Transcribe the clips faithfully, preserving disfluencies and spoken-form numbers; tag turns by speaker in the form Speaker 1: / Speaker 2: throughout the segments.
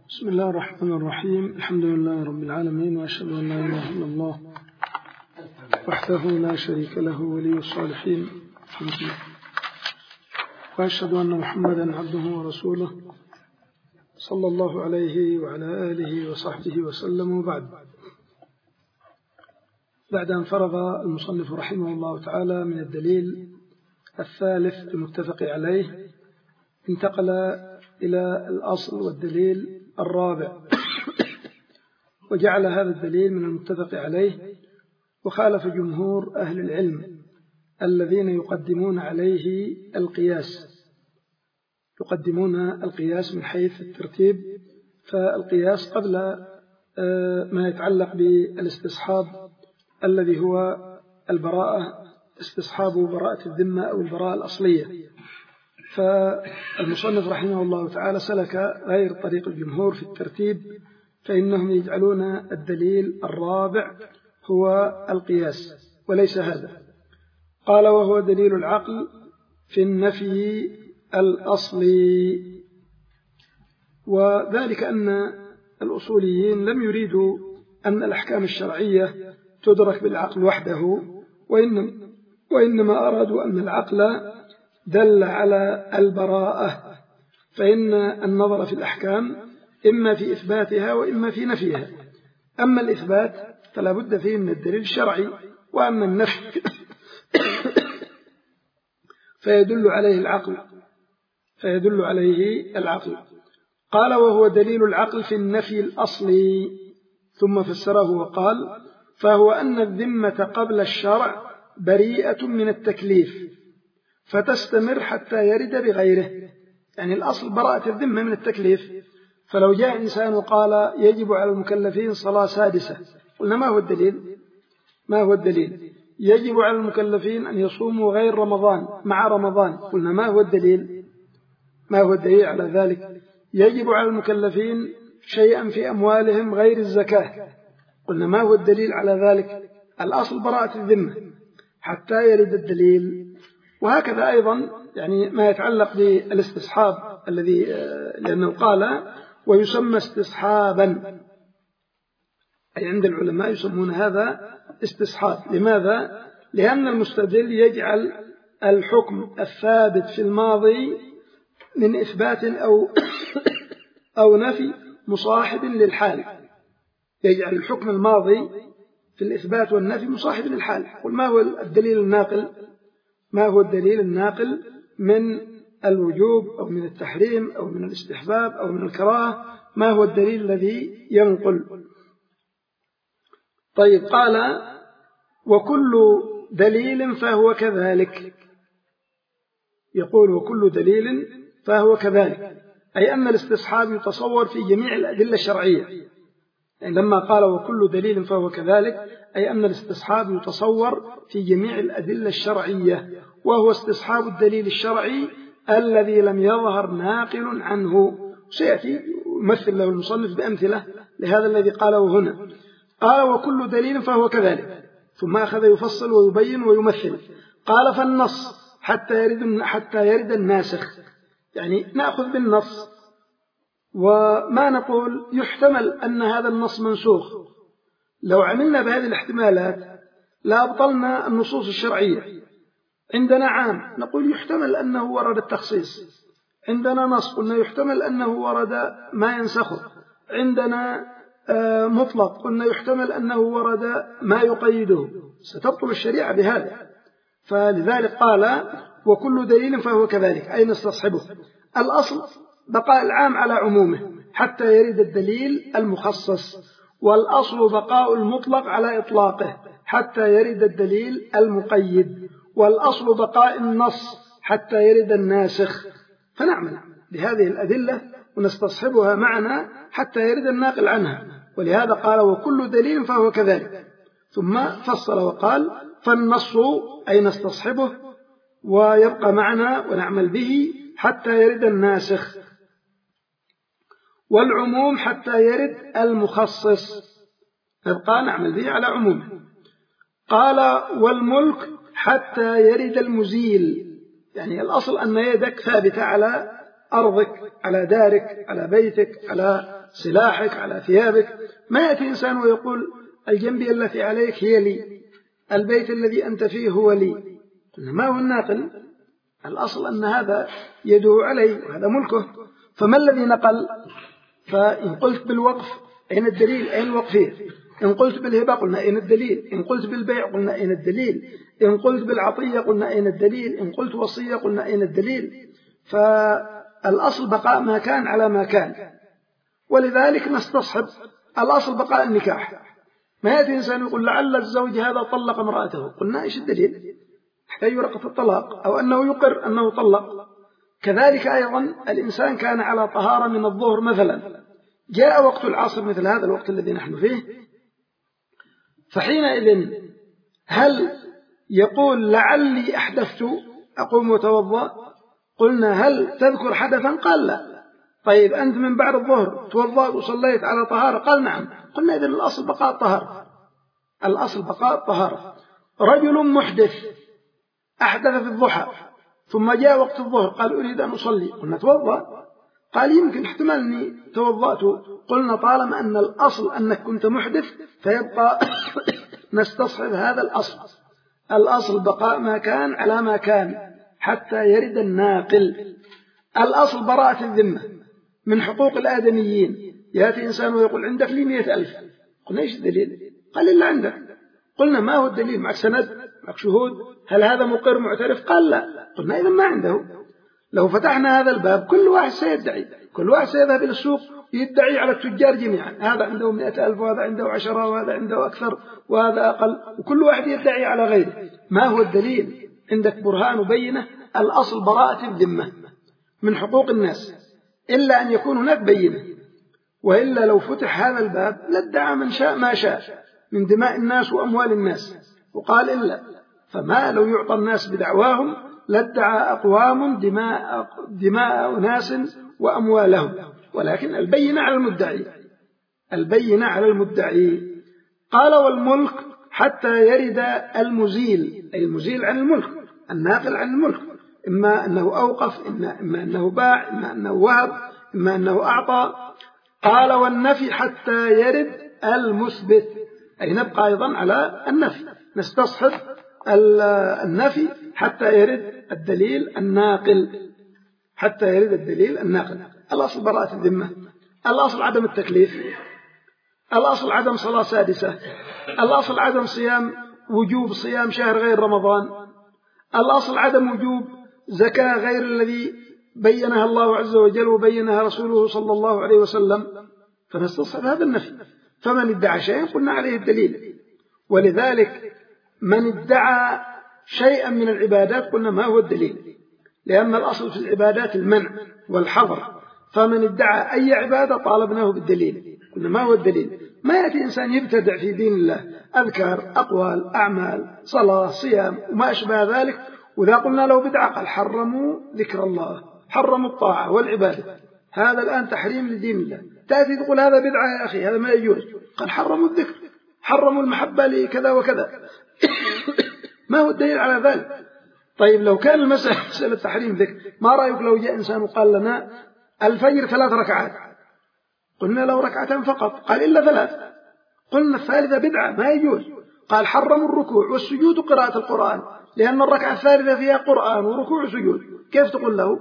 Speaker 1: بسم الله الرحمن الرحيم. الحمد لله رب العالمين، وأشهد أن لا إله إلا الله وحده لا شريك له ولي الصالحين، وأشهد أن محمدا عبده ورسوله صلى الله عليه وعلى آله وصحبه وسلم. وبعد، بعد أن فرض المصنف رحمه الله تعالى من الدليل الثالث المتفق عليه، انتقل إلى الأصل والدليل الرابع، وجعل هذا الدليل من المتفق عليه، وخالف جمهور أهل العلم الذين يقدمون عليه القياس يقدمون القياس من حيث الترتيب. فالقياس قبل ما يتعلق بالاستصحاب الذي هو البراءة، استصحاب براءة الذمة أو البراءة الأصلية. فالمصنف رحمه الله تعالى سلك غير طريق الجمهور في الترتيب، فإنهم يجعلون الدليل الرابع هو القياس وليس هذا. قال: وهو دليل العقل في النفي الأصلي. وذلك أن الأصوليين لم يريدوا أن الأحكام الشرعية تدرك بالعقل وحده، وإنما, وإنما أرادوا أن العقل دل على البراءة، فإن النظر في الأحكام إما في إثباتها وإما في نفيها. أما الإثبات فلا بد فيه من الدليل الشرعي، وأما النفي فيدل عليه العقل فيدل عليه العقل. قال: وهو دليل العقل في النفي الأصلي. ثم فسره وقال: فهو أن الذمة قبل الشرع بريئة من التكليف، فتستمر حتى يرد بغيره. يعني الأصل براءة الذمة من التكليف. فلو جاء إنسان وقال: يجب على المكلفين صلاة سادسة، قلنا: ما هو الدليل؟ ما هو الدليل؟ يجب على المكلفين أن يصوموا غير رمضان مع رمضان، قلنا: ما هو الدليل؟ ما هو الدليل على ذلك؟ يجب على المكلفين شيئا في أموالهم غير الزكاة، قلنا: ما هو الدليل على ذلك؟ الأصل براءة الذمة حتى يرد الدليل. وهكذا أيضا يعني ما يتعلق بالاستصحاب الذي لأنه قال: ويسمى استصحابا، أي عند العلماء يسمون هذا استصحاب. لماذا؟ لأن المستدل يجعل الحكم الثابت في الماضي من إثبات أو أو نفي مصاحب للحال، يجعل الحكم الماضي في الإثبات والنفي مصاحب للحال. قل: ما هو الدليل الناقل؟ ما هو الدليل الناقل من الوجوب أو من التحريم أو من الاستحباب أو من الكراهة؟ ما هو الدليل الذي ينقل؟ طيب، قال: وكل دليل فهو كذلك. يقول: وكل دليل فهو كذلك، أي أن الاستصحاب يتصور في جميع الأدلة الشرعية. يعني لما قال: وكل دليل فهو كذلك، أي أن الاستصحاب يتصور في جميع الأدلة الشرعية، وهو استصحاب الدليل الشرعي الذي لم يظهر ناقل عنه. سيأتي يمثل له المصنف بأمثلة لهذا الذي قاله هنا. قال: وكل دليل فهو كذلك، ثم أخذ يفصل ويبين ويمثل. قال: فالنص حتى يرد, حتى يرد الناسخ. يعني نأخذ بالنص، وما نقول يحتمل أن هذا النص منسوخ. لو عملنا بهذه الاحتمالات لأبطلنا النصوص الشرعية. عندنا عام نقول يحتمل أنه ورد التخصيص، عندنا نص قلنا يحتمل أنه ورد ما ينسخه، عندنا مطلق قلنا يحتمل أنه ورد ما يقيده. ستبطل الشريعة بهذا. فلذلك قال: وكل دليل فهو كذلك، أي نستصحبه. الأصل بقاء العام على عمومه حتى يرد الدليل المخصص، والأصل بقاء المطلق على إطلاقه حتى يرد الدليل المقيد، والأصل بقاء النص حتى يرد الناسخ. فنعمل بهذه الأدلة ونستصحبها معنا حتى يرد الناقل عنها. ولهذا قال: وكل دليل فهو كذلك. ثم فصل وقال: فالنص أي نستصحبه ويبقى معنا ونعمل به حتى يرد الناسخ، والعموم حتى يرد المخصص، نبقى نعمل به على عمومه. قال: والملك حتى يرد المزيل. يعني الأصل أن يدك ثابتة على أرضك، على دارك، على بيتك، على سلاحك، على ثيابك. ما يأتي إنسان ويقول الجنبية التي عليك هي لي، البيت الذي أنت فيه هو لي. ما هو الناقل؟ الأصل أن هذا يده عليه وهذا ملكه. فما الذي نقل؟ فإن قلت بالوقف أين الدليل؟ أين الوقف فيه؟ إن قلت بالهبة قلنا أين الدليل؟ إن قلت بالبيع قلنا أين الدليل؟ إن قلت بالعطية قلنا أين الدليل؟ إن قلت وصية قلنا أين الدليل؟ فالأصل بقاء ما كان على ما كان، ولذلك نستصحب الأصل بقاء النكاح. ما يأتي إنسان يقول لعل الزوج هذا طلق امرأته، قلنا إيش الدليل؟ يحتاج ورقة الطلاق أو أنه يقر أنه طلق. كذلك أيضا الإنسان كان على طهارة من الظهر مثلا، جاء وقت العصر مثل هذا الوقت الذي نحن فيه، فحينئذ هل يقول لعلي أحدثت أقوم وتوضأ؟ قلنا هل تذكر حدثا؟ قال لا. طيب أنت من بعد الظهر توضأت وصليت على طهارة؟ قال نعم. قلنا إذن الأصل بقاء الطهارة، الأصل بقاء الطهارة. رجل محدث أحدث في الضحى ثم جاء وقت الظهر قال أريد أن أصلي، قلنا توضأ. قال يمكن احتمال أني توضأت، قلنا طالما أن الأصل أنك كنت محدث فيبقى نستصحب هذا الأصل. الأصل بقاء ما كان على ما كان حتى يرد الناقل. الأصل براءة الذمة من حقوق الآدميين. يأتي إنسان ويقول عندك لي مئة ألف، قلنا إيش الدليل؟ قال إلا عندك. قلنا ما هو الدليل؟ معك سند؟ معك شهود؟ هل هذا مقر معترف؟ قال لا. قلنا إذا ما عنده. لو فتحنا هذا الباب كل واحد سيدعي، كل واحد سيذهب إلى السوق يدعي على التجار جميعا، هذا عنده مئة ألف وهذا عنده عشرة وهذا عنده أكثر وهذا أقل، وكل واحد يدعي على غيره. ما هو الدليل؟ عندك برهان وبينة. الأصل براءة الذمة من حقوق الناس إلا أن يكون هناك بينة، وإلا لو فتح هذا الباب لادعى من شاء ما شاء من دماء الناس وأموال الناس، وقال إلا. فما لو يعطى الناس بدعواهم لادعى أقوام دماء, دماء أناس وأموالهم، ولكن البينة على المدعي، البينة على المدعي. قال والملك حتى يرد المزيل، أي المزيل عن الملك، الناقل عن الملك، إما أنه أوقف، إما أنه باع، إما أنه وهب، إما أنه أعطى. قال والنفي حتى يرد المثبت، أي نبقى أيضا على النفي، نستصحب النفي حتى يرد الدليل الناقل، حتى يرد الدليل الناقل. الأصل براءة الذمة، الأصل عدم التكليف، الأصل عدم صلاة سادسة، الأصل عدم صيام وجوب صيام شهر غير رمضان، الأصل عدم وجوب زكاة غير الذي بينها الله عز وجل وبينها رسوله صلى الله عليه وسلم، فنستصحب هذا النفي. فمن ادعى شيئا قلنا عليه الدليل. ولذلك من ادعى شيئا من العبادات قلنا ما هو الدليل، لأن الأصل في العبادات المنع والحظر، فمن ادعى أي عبادة طالبناه بالدليل، قلنا ما هو الدليل. ما يأتي إنسان يبتدع في دين الله أذكار، أقوال، أعمال، صلاة، صيام وما أشبه ذلك، وإذا قلنا له بدعة قال حرموا ذكر الله، حرموا الطاعة والعبادة، هذا الآن تحريم لدين الله. تأتي تقول هذا بدعة يا أخي، هذا ما يجوز، قال حرموا الذكر، حرموا المحبة لكذا وكذا. ما هو الدليل على ذلك؟ طيب لو كان المسألة مسألة تحريم ذكر، ما رأيك لو جاء إنسان وقال لنا الفجر ثلاث ركعات، قلنا له ركعتين فقط، قال إلا ثلاث، قلنا الثالثة بدعة ما يجوز، قال حرموا الركوع والسجود وقراءة القرآن، لأن الركعة الثالثة فيها قرآن وركوع وسجود، كيف تقول له؟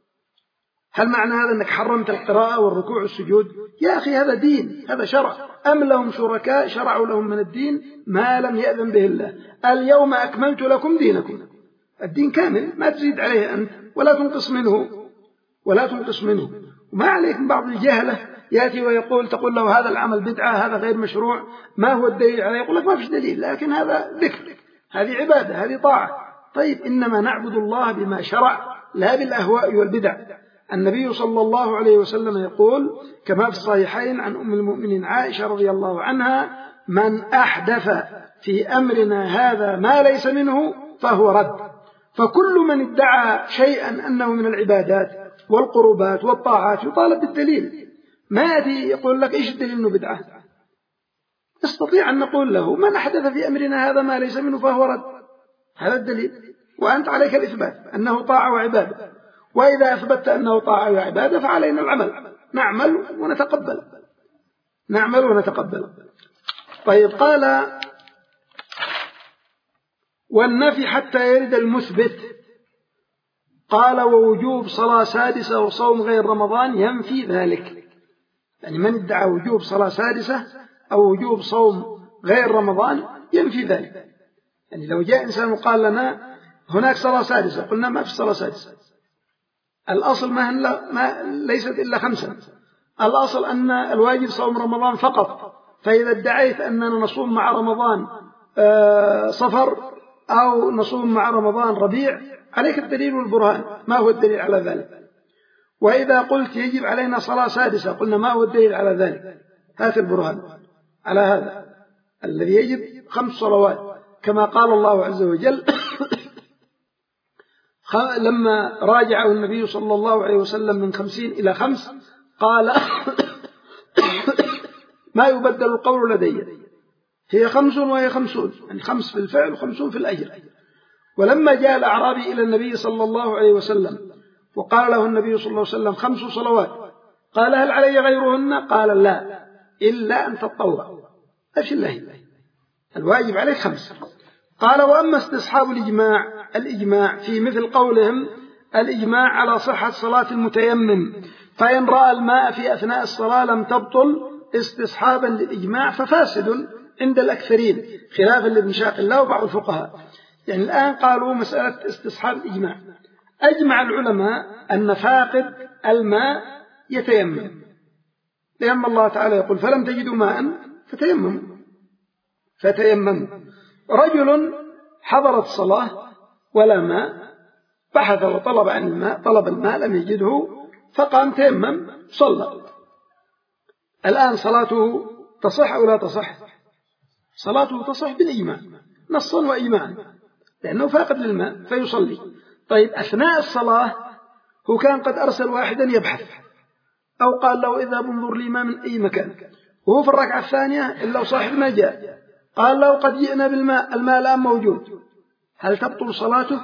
Speaker 1: هل معنى هذا أنك حرمت القراءة والركوع والسجود؟ يا أخي هذا دين، هذا شرع. أم لهم شركاء شرعوا لهم من الدين ما لم يأذن به الله. اليوم أكملت لكم دينكم، الدين كامل، ما تزيد عليه أنت ولا تنقص منه، ولا تنقص منه. وما عليك من بعض الجهلة يأتي ويقول، تقول له هذا العمل بدعة، هذا غير مشروع، ما هو الدليل عليه؟ يقول لك ما فيش دليل، لكن هذا ذكر، هذه عبادة، هذه طاعة. طيب إنما نعبد الله بما شرع لا بالأهواء والبدع. النبي صلى الله عليه وسلم يقول كما في الصحيحين عن أم المؤمنين عائشة رضي الله عنها: من أحدث في أمرنا هذا ما ليس منه فهو رد. فكل من ادعى شيئا أنه من العبادات والقربات والطاعات يطالب بالدليل. ما يأتي يقول لك إيش الدليل إنه بدعة؟ نستطيع أن نقول له من أحدث في أمرنا هذا ما ليس منه فهو رد، هذا الدليل، وأنت عليك الإثبات أنه طاعة وعبادة. وإذا أثبتت أنه طاعة وعبادة فعلينا العمل، نعمل ونتقبل. نعمل ونتقبل. طيب قال والنفي حتى يرد المثبت. قال ووجوب صلاة سادسة وصوم غير رمضان ينفي ذلك. يعني من ادعى وجوب صلاة سادسة أو وجوب صوم غير رمضان ينفي ذلك. يعني لو جاء إنسان وقال لنا هناك صلاة سادسة قلنا ما في صلاة سادسة، الأصل ما, ما ليست إلا خمسة، الأصل أن الواجب صوم رمضان فقط. فإذا ادعيت أننا نصوم مع رمضان صفر أو نصوم مع رمضان ربيع عليك الدليل والبرهان، ما هو الدليل على ذلك؟ وإذا قلت يجب علينا صلاة سادسة قلنا ما هو الدليل على ذلك؟ هات البرهان على هذا الذي يجب خمس صلوات كما قال الله عز وجل لما راجعه النبي صلى الله عليه وسلم من خمسين إلى خمس قال ما يبدل القول لدي، هي خمس وهي خمسون، يعني خمس في الفعل وخمسون في الأجر. ولما جاء الأعرابي إلى النبي صلى الله عليه وسلم وقال له النبي صلى الله عليه وسلم خمس صلوات، قال هل علي غيرهن؟ قال لا إلا أن تطوع. أيش الله الواجب عليك خمس. قال وأما استصحاب الإجماع الإجماع في مثل قولهم الإجماع على صحة صلاة المتيمم، فإن رأى الماء في أثناء الصلاة لم تبطل استصحابا للإجماع ففاسد عند الأكثرين خلافا لابن شاق الله وبعض الفقهاء. يعني الآن قالوا مسألة استصحاب الإجماع، أجمع العلماء أن فاقد الماء يتيمم، لأن الله تعالى يقول فلم تجدوا ماء فتيمموا فتيمموا. رجل حضرت الصلاة ولا ماء، بحث وطلب عن الماء، طلب الماء لم يجده فقام تيمم صلى. الآن صلاته تصح أو لا تصح؟ صلاته تصح بالإجماع نصا وإجماعا لأنه فاقد للماء فيصلي. طيب أثناء الصلاة هو كان قد أرسل واحدا يبحث أو قال له اذهب انظر لي ما من أي مكان، وهو في الركعة الثانية إلا صاحب ما جاء قال له قد جئنا بالماء، الماء الآن موجود، هل تبطل صلاته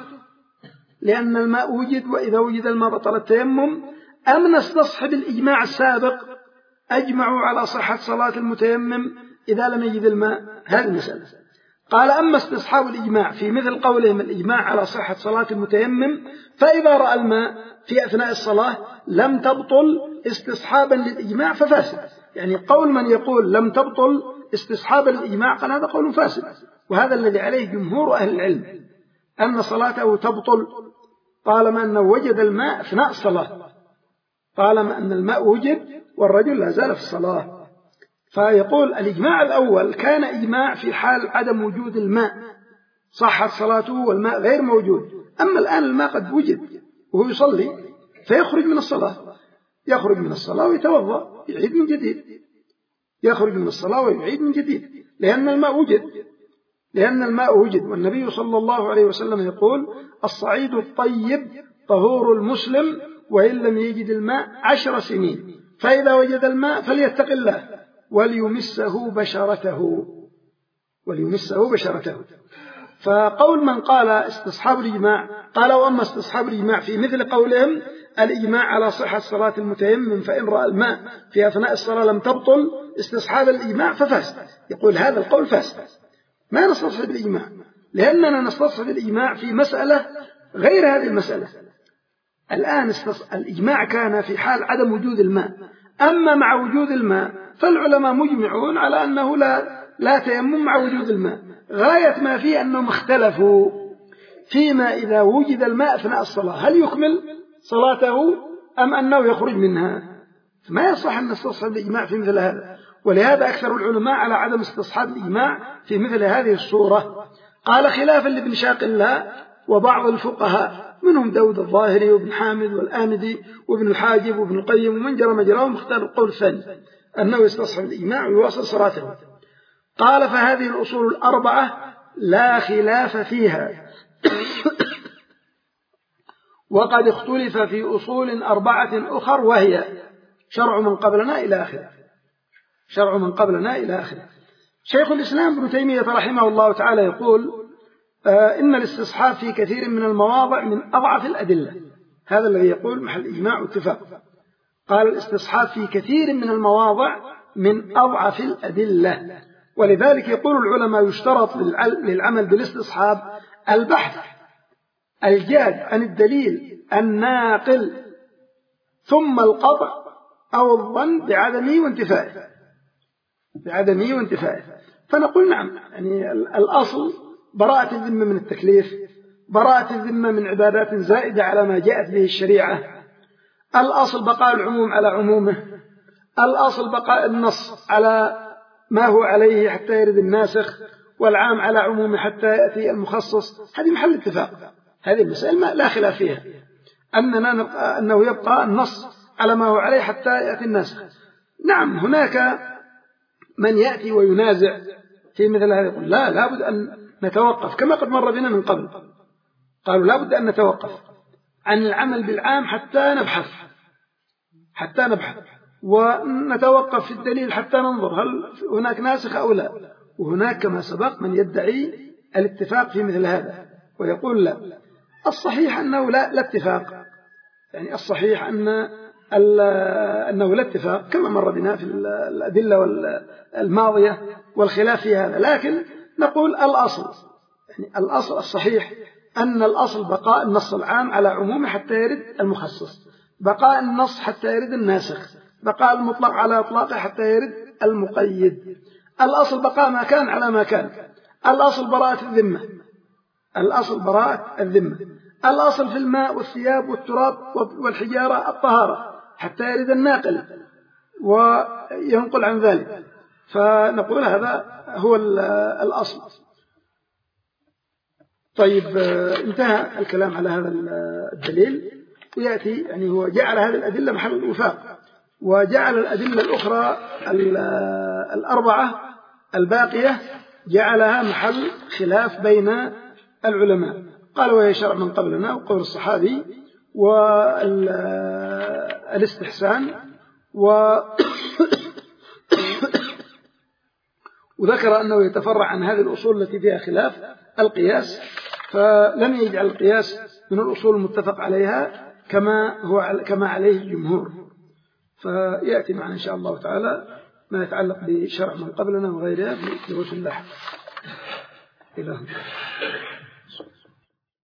Speaker 1: لأن الماء وجد وإذا وجد الماء بطل التيمم؟ أم نستصحب الإجماع السابق أجمعوا على صحة صلاة المتيمم إذا لم يجد الماء؟ هذه المسألة. قال أما استصحاب الإجماع في مثل قولهم الإجماع على صحة صلاة المتيمم، فإذا رأى الماء في أثناء الصلاة لم تبطل استصحابا للإجماع ففاسد. يعني قول من يقول لم تبطل استصحابا للإجماع قال هذا قول فاسد، وهذا الذي عليه جمهور أهل العلم أن صلاته تبطل طالما أنه وجد الماء أثناء الصلاة، طالما أن الماء وجد والرجل لا زال في الصلاة. فيقول الإجماع الأول كان إجماع في حال عدم وجود الماء صحت صلاته والماء غير موجود. أما الآن الماء قد وجد وهو يصلي فيخرج من الصلاة، يخرج من الصلاة ويتوضأ يعيد من جديد، يخرج من الصلاة ويعيد من جديد لأن الماء وجد، لأن الماء وجد. والنبي صلى الله عليه وسلم يقول الصعيد الطيب طهور المسلم وإن لم يجد الماء عشر سنين، فإذا وجد الماء فليتق الله وليمسه بشرته وليمسه بشرته. فقول من قال استصحاب الإجماع قال وأما استصحاب الإجماع في مثل قولهم الإجماع على صحة صلاة المتيمم فإن رأى الماء في أثناء الصلاة لم تبطل استصحاب الإجماع ففاسد. يقول هذا القول فاسد، ما نستصحب الإجماع لأننا نستصحب الإجماع في مسألة غير هذه المسألة. الآن الإجماع كان في حال عدم وجود الماء، أما مع وجود الماء فالعلماء مجمعون على أنه لا, لا تيمم مع وجود الماء. غاية ما فيه أنهم اختلفوا فيما إذا وجد الماء أثناء الصلاة هل يكمل صلاته أم أنه يخرج منها. ما يصح أن نستصحب الإجماع في مثل هذا، ولهذا أكثر العلماء على عدم استصحاب الإجماع في مثل هذه الصورة. قال خلافا لابن شاق الله وبعض الفقهاء منهم داود الظاهري وابن حامد والآمدي وابن الحاجب وابن القيم ومن جرى مجراهم اختار القول الثاني أنه يستصحب الإجماع ويواصل صلاته. قال فهذه الأصول الأربعة لا خلاف فيها وقد اختلف في أصول أربعة أخر وهي شرع من قبلنا إلى آخره، شرع من قبلنا إلى آخره. شيخ الإسلام ابن تيمية رحمه الله تعالى يقول آه إن الاستصحاب في كثير من المواضع من أضعف الأدلة، هذا الذي يقول محل إجماع واتفاق. قال الاستصحاب في كثير من المواضع من أضعف الأدلة. ولذلك يقول العلماء يشترط للعمل بالاستصحاب البحث الجاد عن الدليل الناقل ثم القطع أو الظن بعدمه وانتفائه بعدمه وانتفائه فنقول نعم، يعني الأصل براءة الذمة من التكليف، براءة الذمة من عبادات زائدة على ما جاءت به الشريعة، الأصل بقاء العموم على عمومه، الأصل بقاء النص على ما هو عليه حتى يرد الناسخ، والعام على عمومه حتى يأتي المخصص. هذه محل اتفاق، هذه المسألة لا خلاف فيها، أننا نبقى أنه يبقى النص على ما هو عليه حتى يأتي الناسخ. نعم هناك من يأتي وينازع في مثل هذا، يقول لا لابد أن نتوقف، كما قد مر بنا من قبل، قالوا لابد أن نتوقف عن العمل بالعام حتى نبحث حتى نبحث ونتوقف في الدليل حتى ننظر هل هناك ناسخ أو لا. وهناك كما سبق من يدعي الاتفاق في مثل هذا ويقول لا. الصحيح أنه لا, لا اتفاق، يعني الصحيح أن أنه لا اتفاق كما مر بنا في الأدلة الماضية والخلاف في هذا، لكن نقول الأصل، يعني الأصل الصحيح أن الأصل بقاء النص العام على عمومه حتى يرد المخصص، بقاء النص حتى يرد الناسخ، بقاء المطلق على إطلاقه حتى يرد المقيد. الأصل بقاء ما كان على ما كان، الأصل براءة الذمة، الأصل براءة الذمة، الأصل في الماء والثياب والتراب والحجارة الطهارة حتى يرد الناقل وينقل عن ذلك، فنقول هذا هو الأصل. طيب انتهى الكلام على هذا الدليل، ويأتي يعني هو جعل هذه الأدلة محل الوفاق، وجعل الأدلة الأخرى الأربعة الباقية جعلها محل خلاف بين العلماء. قال وهي شرع من قبلنا وقول الصحابي والاستحسان وذكر أنه يتفرع عن هذه الأصول التي فيها خلاف القياس، فلم يجعل القياس من الأصول المتفق عليها كما هو كما عليه الجمهور. فيأتي معنا إن شاء الله تعالى ما يتعلق بشرع من قبلنا وغيرها في وجه الله. إلى